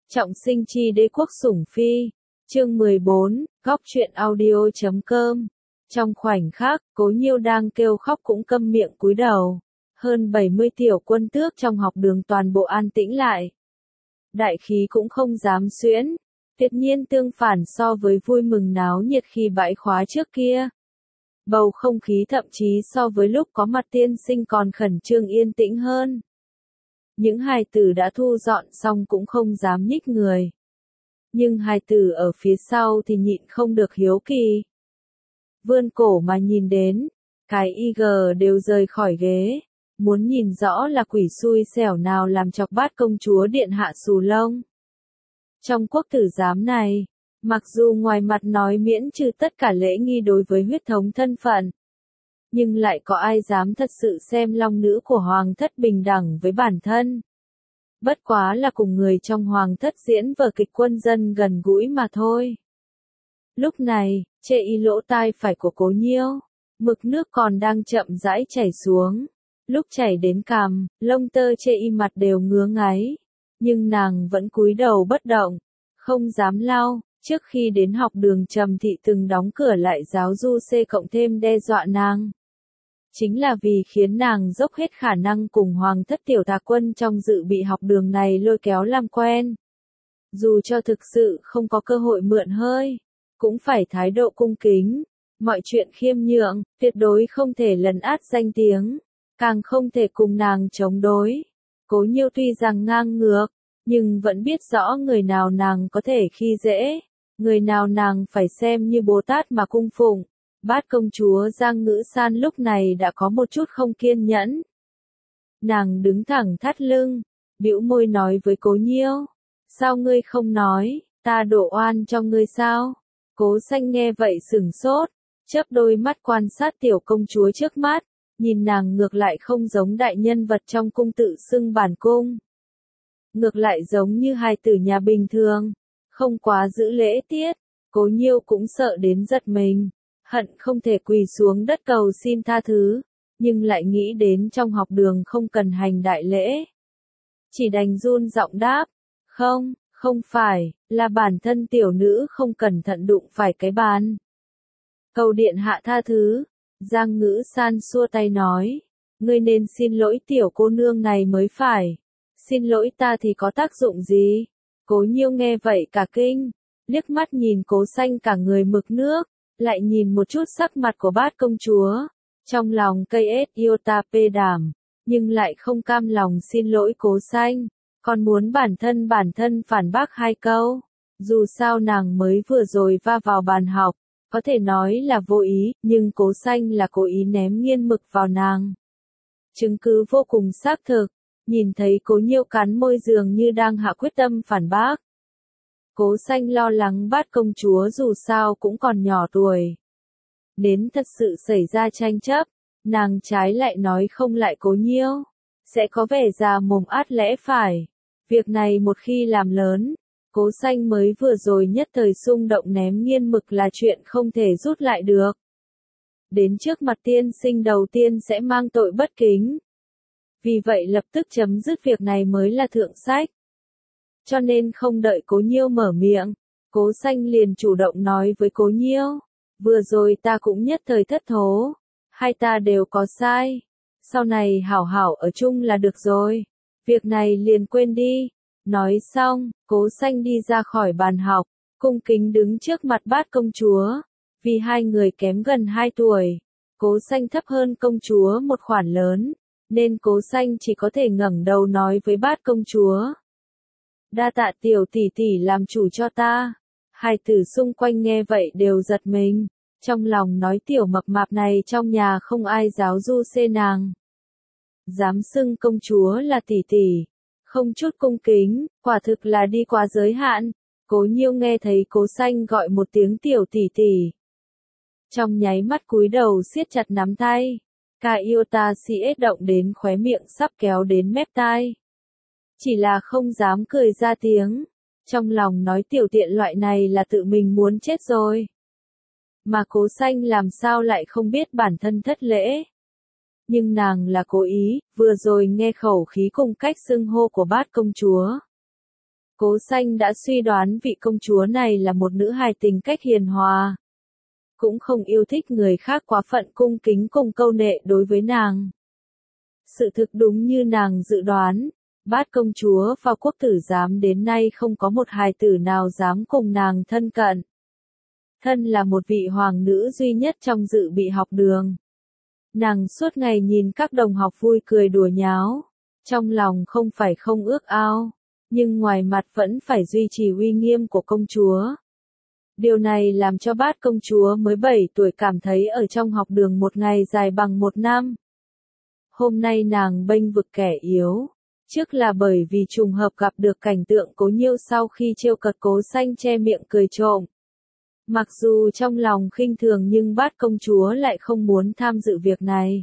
Trọng sinh chi đế quốc sủng phi. Chương 14, góc truyện audio.com. Trong khoảnh khắc, Cố Nhiêu đang kêu khóc cũng câm miệng cúi đầu. Hơn 70 tiểu quân tước trong học đường toàn bộ an tĩnh lại. Đại khí cũng không dám xuyễn. Tuyệt nhiên tương phản so với vui mừng náo nhiệt khi bãi khóa trước kia. Bầu không khí thậm chí so với lúc có mặt tiên sinh còn khẩn trương yên tĩnh hơn. Những hài tử đã thu dọn xong cũng không dám nhích người. Nhưng hài tử ở phía sau thì nhịn không được hiếu kỳ. Vươn cổ mà nhìn đến, cái IG đều rời khỏi ghế. Muốn nhìn rõ là quỷ xui xẻo nào làm chọc Bát công chúa điện hạ xù lông. Trong quốc tử giám này, mặc dù ngoài mặt nói miễn trừ tất cả lễ nghi đối với huyết thống thân phận, nhưng lại có ai dám thật sự xem long nữ của hoàng thất bình đẳng với bản thân. Bất quá là cùng người trong hoàng thất diễn vở kịch quân dân gần gũi mà thôi. Lúc này, chệ y lỗ tai phải của Cố Nhiêu, mực nước còn đang chậm rãi chảy xuống. Lúc chảy đến cằm, lông tơ chệ y mặt đều ngứa ngáy, nhưng nàng vẫn cúi đầu bất động, không dám lau. Trước khi đến học đường Trầm Thị từng đóng cửa lại giáo du C cộng thêm đe dọa nàng. Chính là vì khiến nàng dốc hết khả năng cùng hoàng thất tiểu tà quân trong dự bị học đường này lôi kéo làm quen. Dù cho thực sự không có cơ hội mượn hơi, cũng phải thái độ cung kính, mọi chuyện khiêm nhượng, tuyệt đối không thể lấn át danh tiếng, càng không thể cùng nàng chống đối. Cố Nhiêu tuy rằng ngang ngược, nhưng vẫn biết rõ người nào nàng có thể khi dễ, người nào nàng phải xem như Bồ Tát mà cung phụng. Bát công chúa Giang Ngữ San lúc này đã có một chút không kiên nhẫn. Nàng đứng thẳng thắt lưng, bĩu môi nói với Cố Nhiêu, sao ngươi không nói, ta đổ oan cho ngươi sao? Cố Xanh nghe vậy sửng sốt, chớp đôi mắt quan sát tiểu công chúa trước mắt, nhìn nàng ngược lại không giống đại nhân vật trong cung tự xưng bản cung. Ngược lại giống như hài tử nhà bình thường, không quá giữ lễ tiết. Cố Nhiêu cũng sợ đến giật mình, hận không thể quỳ xuống đất cầu xin tha thứ, nhưng lại nghĩ đến trong học đường không cần hành đại lễ. Chỉ đành run giọng đáp, không phải, là bản thân tiểu nữ không cẩn thận đụng phải cái bàn. Cầu điện hạ tha thứ. Giang Ngữ San xua tay nói, ngươi nên xin lỗi tiểu cô nương này mới phải. Xin lỗi ta thì có tác dụng gì? Cố Nhiêu nghe vậy cả kinh, liếc mắt nhìn Cố Xanh cả người mực nước, lại nhìn một chút sắc mặt của Bát công chúa, trong lòng cây ết iota pê đảm, nhưng lại không cam lòng xin lỗi Cố Xanh, còn muốn bản thân phản bác hai câu. Dù sao nàng mới vừa rồi va vào bàn học, có thể nói là vô ý, nhưng Cố Xanh là cố ý ném nghiên mực vào nàng. Chứng cứ vô cùng xác thực, nhìn thấy Cố Nhiêu cắn môi dường như đang hạ quyết tâm phản bác. Cố Xanh lo lắng Bát công chúa dù sao cũng còn nhỏ tuổi. Đến thật sự xảy ra tranh chấp, nàng trái lại nói không lại Cố Nhiêu, sẽ có vẻ già mồm át lẽ phải. Việc này một khi làm lớn, Cố Xanh mới vừa rồi nhất thời xung động ném nghiên mực là chuyện không thể rút lại được. Đến trước mặt tiên sinh đầu tiên sẽ mang tội bất kính. Vì vậy lập tức chấm dứt việc này mới là thượng sách. Cho nên không đợi Cố Nhiêu mở miệng, Cố Xanh liền chủ động nói với Cố Nhiêu, vừa rồi ta cũng nhất thời thất thố, hai ta đều có sai, sau này hảo hảo ở chung là được rồi, việc này liền quên đi. Nói xong, Cố Xanh đi ra khỏi bàn học, cung kính đứng trước mặt Bát công chúa, vì hai người kém gần 2 tuổi, Cố Xanh thấp hơn công chúa một khoản lớn, nên Cố Xanh chỉ có thể ngẩng đầu nói với Bát công chúa. Đa tạ tiểu tỷ tỷ làm chủ cho ta. Hai tử xung quanh nghe vậy đều giật mình, trong lòng nói tiểu mập mạp này trong nhà không ai giáo du xê nàng. Dám xưng công chúa là tỷ tỷ, không chút cung kính, quả thực là đi quá giới hạn. Cố Nhiêu nghe thấy Cố Xanh gọi một tiếng tiểu tỷ tỷ, trong nháy mắt cúi đầu siết chặt nắm tay, cả iota CS động đến khóe miệng sắp kéo đến mép tai. Chỉ là không dám cười ra tiếng, trong lòng nói tiểu tiện loại này là tự mình muốn chết rồi. Mà Cố Xanh làm sao lại không biết bản thân thất lễ. Nhưng nàng là cố ý, vừa rồi nghe khẩu khí cùng cách xưng hô của Bát công chúa. Cố Xanh đã suy đoán vị công chúa này là một nữ hài tính cách hiền hòa. Cũng không yêu thích người khác quá phận cung kính cùng câu nệ đối với nàng. Sự thực đúng như nàng dự đoán, Bát công chúa và quốc tử giám đến nay không có một hài tử nào dám cùng nàng thân cận. Thân là một vị hoàng nữ duy nhất trong dự bị học đường. Nàng suốt ngày nhìn các đồng học vui cười đùa nháo, trong lòng không phải không ước ao, nhưng ngoài mặt vẫn phải duy trì uy nghiêm của công chúa. Điều này làm cho Bát công chúa mới 7 tuổi cảm thấy ở trong học đường một ngày dài bằng một năm. Hôm nay nàng bênh vực kẻ yếu, trước là bởi vì trùng hợp gặp được cảnh tượng Cố Nhiêu sau khi trêu cợt Cố Xanh che miệng cười trộm. Mặc dù trong lòng khinh thường nhưng Bát công chúa lại không muốn tham dự việc này.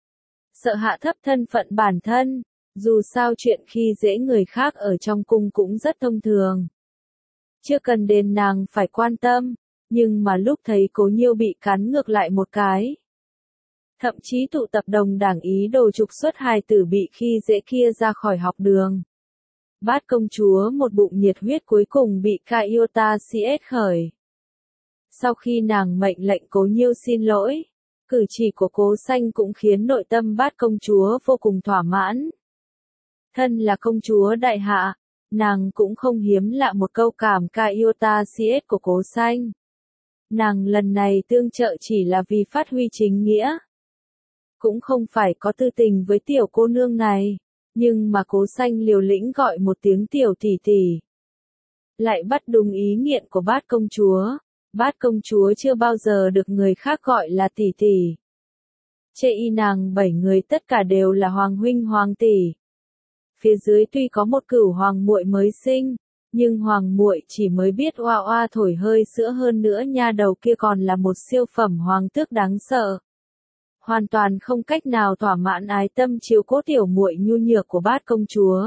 Sợ hạ thấp thân phận bản thân, dù sao chuyện khi dễ người khác ở trong cung cũng rất thông thường. Chưa cần đến nàng phải quan tâm, nhưng mà lúc thấy Cố Nhiêu bị cắn ngược lại một cái. Thậm chí tụ tập đồng đảng ý đồ trục xuất hài tử bị khi dễ kia ra khỏi học đường. Bát công chúa một bụng nhiệt huyết cuối cùng bị Caiota siết khởi. Sau khi nàng mệnh lệnh Cố Nhiêu xin lỗi, cử chỉ của Cố Xanh cũng khiến nội tâm Bát công chúa vô cùng thỏa mãn. Thân là công chúa đại hạ, nàng cũng không hiếm lạ một câu cảm Caiota siết của Cố Xanh. Nàng lần này tương trợ chỉ là vì phát huy chính nghĩa. Cũng không phải có tư tình với tiểu cô nương này, nhưng mà Cố Xanh liều lĩnh gọi một tiếng tiểu tỷ tỷ. Lại bắt đúng ý nghiện của Bát công chúa. Bát công chúa chưa bao giờ được người khác gọi là tỷ tỷ. Chê y nàng 7 người tất cả đều là hoàng huynh hoàng tỷ. Phía dưới tuy có một cửu hoàng muội mới sinh, nhưng hoàng muội chỉ mới biết oa oa thổi hơi sữa, hơn nữa nha đầu kia còn là một siêu phẩm hoàng tước đáng sợ. Hoàn toàn không cách nào thỏa mãn ái tâm chiếu cố tiểu muội nhu nhược của Bát công chúa.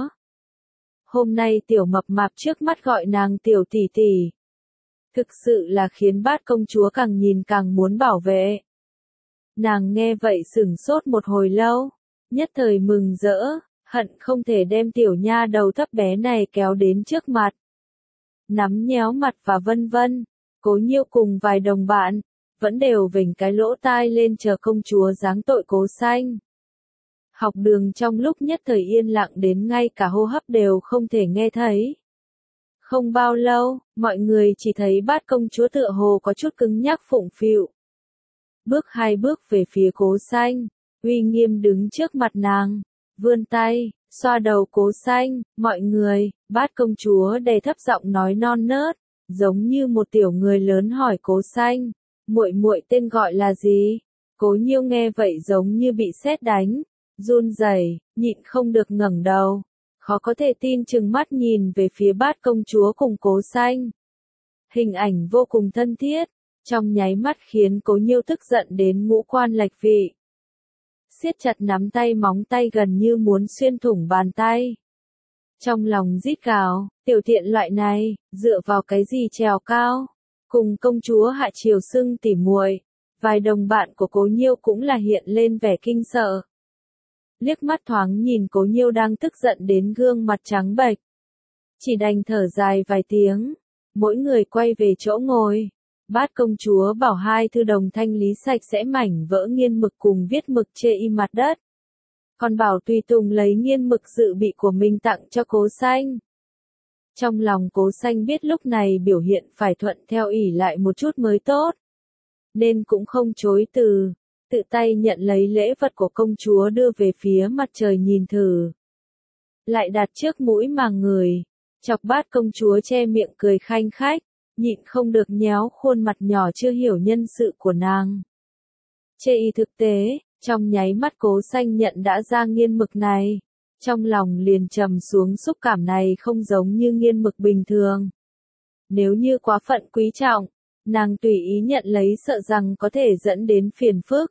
Hôm nay tiểu mập mạp trước mắt gọi nàng tiểu tỷ tỷ. Thực sự là khiến Bát công chúa càng nhìn càng muốn bảo vệ. Nàng nghe vậy sửng sốt một hồi lâu, nhất thời mừng rỡ, hận không thể đem tiểu nha đầu thấp bé này kéo đến trước mặt. Nắm nhéo mặt và vân vân, Cố Nhiêu cùng vài đồng bạn, vẫn đều vểnh cái lỗ tai lên chờ công chúa giáng tội Cố Xanh. Học đường trong lúc nhất thời yên lặng đến ngay cả hô hấp đều không thể nghe thấy. Không bao lâu, mọi người chỉ thấy Bát công chúa tựa hồ có chút cứng nhắc phụng phịu. Bước 2 bước về phía Cố Xanh, uy nghiêm đứng trước mặt nàng, vươn tay, xoa đầu Cố Xanh, mọi người, Bát công chúa đè thấp giọng nói non nớt, giống như một tiểu người lớn hỏi Cố Xanh, muội muội tên gọi là gì? Cố Nhiêu nghe vậy giống như bị sét đánh, run rẩy, nhịn không được ngẩng đầu. Khó có thể tin trừng mắt nhìn về phía Bát công chúa cùng Cố Xanh. Hình ảnh vô cùng thân thiết, trong nháy mắt khiến Cố Nhiêu tức giận đến ngũ quan lệch vị. Siết chặt nắm tay, móng tay gần như muốn xuyên thủng bàn tay. Trong lòng rít gào, tiểu thiện loại này, dựa vào cái gì trèo cao, cùng công chúa hạ triều xưng tỉ muội. Vài đồng bạn của Cố Nhiêu cũng là hiện lên vẻ kinh sợ. Liếc mắt thoáng nhìn Cố Nhiêu đang tức giận đến gương mặt trắng bệch. Chỉ đành thở dài vài tiếng, mỗi người quay về chỗ ngồi. Bát công chúa bảo 2 thư đồng thanh lý sạch sẽ mảnh vỡ nghiên mực cùng viết mực chê y mặt đất. Còn bảo tùy tùng lấy nghiên mực dự bị của mình tặng cho Cố Xanh. Trong lòng Cố Xanh biết lúc này biểu hiện phải thuận theo ỷ lại một chút mới tốt. Nên cũng không chối từ. Tự tay nhận lấy lễ vật của công chúa đưa về phía mặt trời nhìn thử. Lại đặt trước mũi mà người, chọc Bát công chúa che miệng cười khanh khách, nhịn không được nhéo khuôn mặt nhỏ chưa hiểu nhân sự của nàng. Chê y thực tế, trong nháy mắt Cố Xanh nhận đã ra nghiên mực này, trong lòng liền trầm xuống, xúc cảm này không giống như nghiên mực bình thường. Nếu như quá phận quý trọng, nàng tùy ý nhận lấy sợ rằng có thể dẫn đến phiền phức.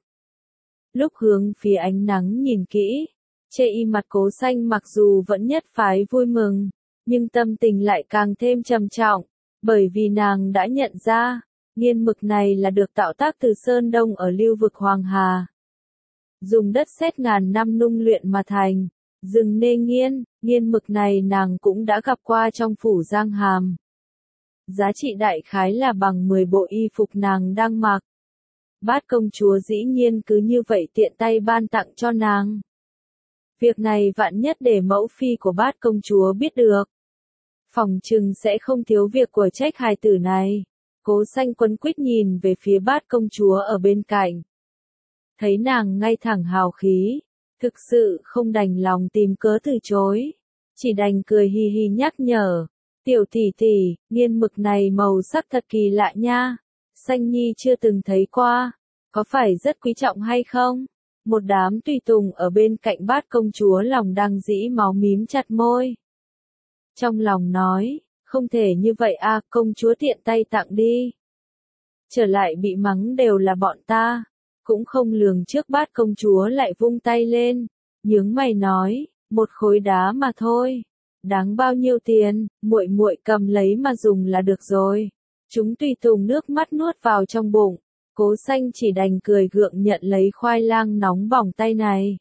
Lúc hướng phía ánh nắng nhìn kỹ, chê y mặt Cố Xanh mặc dù vẫn nhất phái vui mừng, nhưng tâm tình lại càng thêm trầm trọng, bởi vì nàng đã nhận ra, nghiên mực này là được tạo tác từ Sơn Đông ở lưu vực Hoàng Hà. Dùng đất sét ngàn năm nung luyện mà thành, Dừng nê nghiên, nghiên mực này nàng cũng đã gặp qua trong phủ Giang Hàm. Giá trị đại khái là bằng 10 bộ y phục nàng đang mặc. Bát công chúa dĩ nhiên cứ như vậy tiện tay ban tặng cho nàng. Việc này vạn nhất để mẫu phi của bát công chúa biết được. Phòng trừng sẽ không thiếu việc của trách hài tử này. Cố Xanh quấn quýt nhìn về phía bát công chúa ở bên cạnh. Thấy nàng ngay thẳng hào khí, thực sự không đành lòng tìm cớ từ chối. Chỉ đành cười hi hi nhắc nhở. Tiểu tỷ tỷ, nghiên mực này màu sắc thật kỳ lạ nha. Xanh nhi chưa từng thấy qua. Có phải rất quý trọng hay không? Một đám tùy tùng ở bên cạnh bát công chúa lòng đang dĩ máu mím chặt môi. Trong lòng nói, không thể như vậy à, công chúa tiện tay tặng đi. Trở lại bị mắng đều là bọn ta. Cũng không lường trước bát công chúa lại vung tay lên. Nhướng mày nói, một khối đá mà thôi. Đáng bao nhiêu tiền, muội muội cầm lấy mà dùng là được rồi. Chúng tùy tùng nước mắt nuốt vào trong bụng. Cố Xanh chỉ đành cười gượng nhận lấy khoai lang nóng bỏng tay này.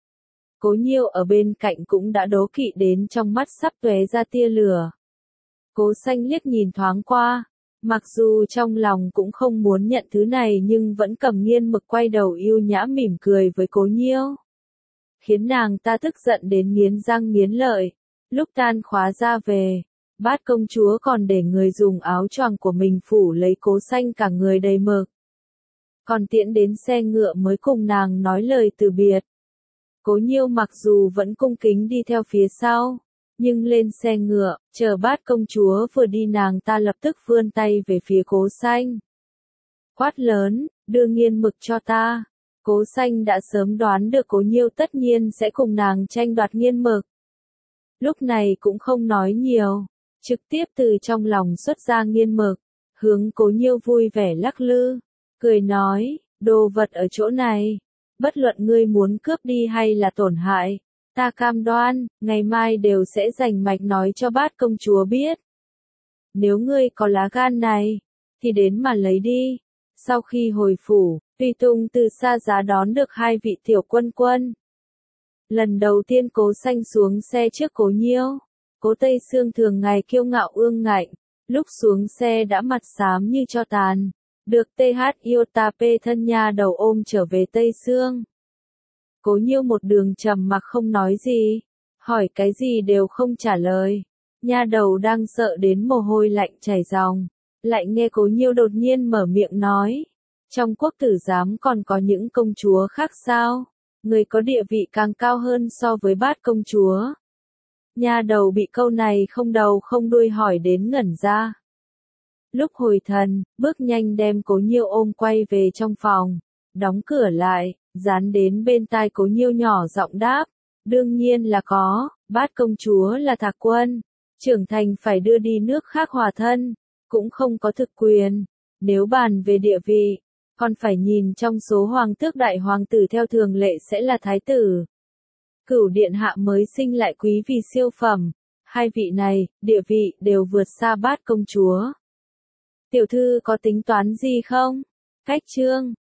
Cố Nhiêu ở bên cạnh cũng đã đố kỵ đến trong mắt sắp tóe ra tia lửa. Cố Xanh liếc nhìn thoáng qua, mặc dù trong lòng cũng không muốn nhận thứ này nhưng vẫn cầm nghiên mực quay đầu yêu nhã mỉm cười với Cố Nhiêu. Khiến nàng ta tức giận đến nghiến răng nghiến lợi. Lúc tan khóa ra về, bát công chúa còn để người dùng áo choàng của mình phủ lấy Cố Xanh cả người đầy mực. Còn tiễn đến xe ngựa mới cùng nàng nói lời từ biệt. Cố Nhiêu mặc dù vẫn cung kính đi theo phía sau, nhưng lên xe ngựa, chờ bát công chúa vừa đi nàng ta lập tức vươn tay về phía Cố Xanh. Quát lớn, đưa nghiên mực cho ta. Cố Xanh đã sớm đoán được Cố Nhiêu tất nhiên sẽ cùng nàng tranh đoạt nghiên mực. Lúc này cũng không nói nhiều, trực tiếp từ trong lòng xuất ra nghiên mực, hướng Cố Nhiêu vui vẻ lắc lư, cười nói, đồ vật ở chỗ này, bất luận ngươi muốn cướp đi hay là tổn hại, ta cam đoan, ngày mai đều sẽ rành mạch nói cho bát công chúa biết. Nếu ngươi có lá gan này, thì đến mà lấy đi. Sau khi hồi phủ, tùy tùng từ xa giá đón được hai vị tiểu quân quân. Lần đầu tiên Cố Xanh xuống xe trước Cố Nhiêu. Cố Tây Sương thường ngày kiêu ngạo ương ngạnh, lúc xuống xe đã mặt xám như tro tàn. Được TH Iotap thân nha đầu ôm trở về Tây Sương. Cố Nhiêu một đường trầm mặc không nói gì, hỏi cái gì đều không trả lời. Nha đầu đang sợ đến mồ hôi lạnh chảy ròng, lại nghe Cố Nhiêu đột nhiên mở miệng nói, trong quốc tử giám còn có những công chúa khác sao? Người có địa vị càng cao hơn so với bát công chúa. Nha đầu bị câu này không đầu không đuôi hỏi đến ngẩn ra. Lúc hồi thần, bước nhanh đem Cố Nhiêu ôm quay về trong phòng, đóng cửa lại, dán đến bên tai Cố Nhiêu nhỏ giọng đáp, đương nhiên là có, bát công chúa là thạc quân, trưởng thành phải đưa đi nước khác hòa thân, cũng không có thực quyền, nếu bàn về địa vị, còn phải nhìn trong số hoàng tước đại hoàng tử theo thường lệ sẽ là thái tử. Cửu điện hạ mới sinh lại quý vì siêu phẩm, hai vị này, địa vị đều vượt xa bát công chúa. Tiểu thư có tính toán gì không? Cách chương